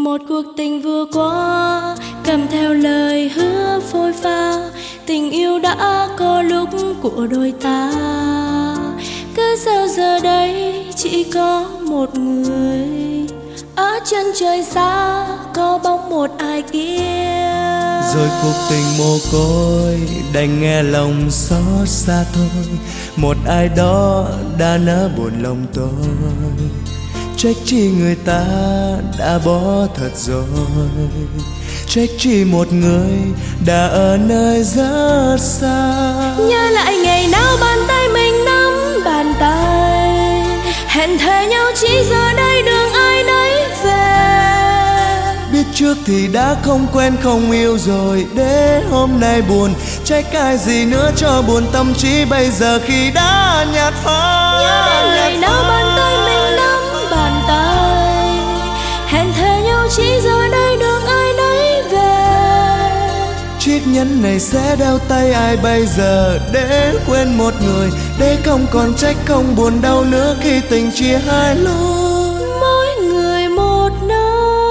Một cuộc tình vừa qua kèm theo lời hứa phôi pha, tình yêu đã có lúc của đôi ta. Cứ sao giờ đây chỉ có một người, ở chân trời xa có bóng một ai kia. Rồi cuộc tình mồ côi đành nghe lòng xót xa thôi. Một ai đó đã nỡ buồn lòng tôi, trách chi người ta đã bỏ thật rồi, trách chi một người đã ở nơi rất xa. Nhớ lại ngày nào bàn tay mình nắm bàn tay, hẹn thề nhau chỉ giờ đây đường ai nấy về. Biết trước thì đã không quen không yêu rồi, để hôm nay buồn trách ai gì nữa cho buồn tâm trí bây giờ khi đã nhạt phai. Nhớ đến ngày nào bàn tay mình nắm bàn tay, hẹn thề nhau chỉ giờ đây đường ai nấy về. Chiếc nhẫn này sẽ đeo tay ai bây giờ, để quên một người, để không còn trách không buồn đau nữa khi tình chia hai lối. Mỗi người một nơi.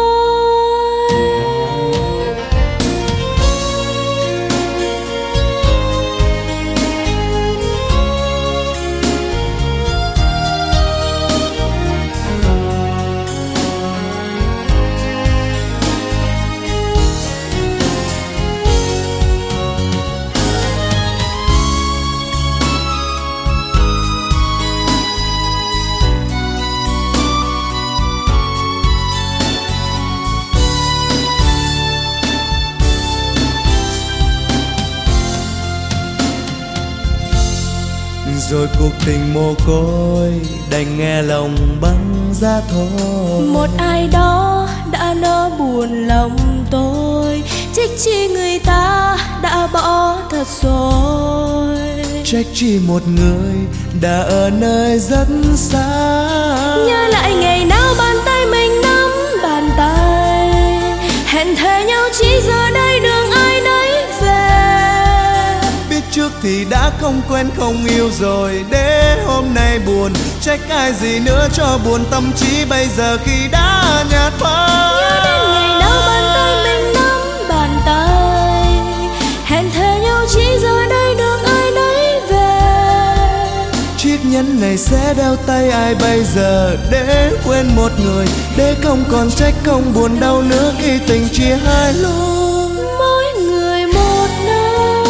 Rồi cuộc tình mồ côi đành nghe lòng băng giá thôi. Một ai đó đã nỡ buồn lòng tôi, trách chi người ta đã bỏ thật rồi, trách chi một người đã ở nơi rất xa. nhớ lại ngày nào bàn tay mình nắm bàn tay, hẹn thề nhau chỉ giờ đây đường ai nấy về. Biết trước thì đã không quen không yêu rồi, để hôm nay buồn trách ai gì nữa cho buồn tâm trí bây giờ khi đã nhạt phai. Nhớ đến ngày nào bàn tay mình nắm bàn tay, hẹn thề nhau chỉ giờ đây đường ai nấy về. Chiếc nhẫn này sẽ đeo tay ai bây giờ, để quên một người, để không còn trách không buồn đau nữa khi tình chia hai lối. Mỗi người một nơi.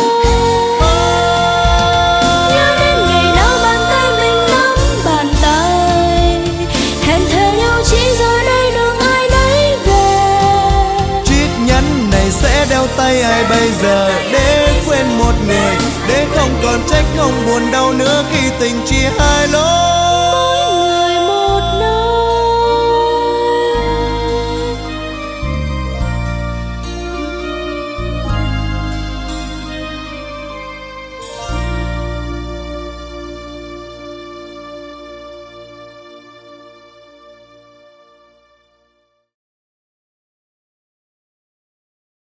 Nhớ đến ngày nào bàn tay mình nắm bàn tay, hẹn thề nhau chỉ giờ đây đường ai nấy về. Chiếc nhẫn này sẽ đeo tay ai bây giờ, để quên một người, để không còn trách không buồn đau nữa khi tình chia hai lối.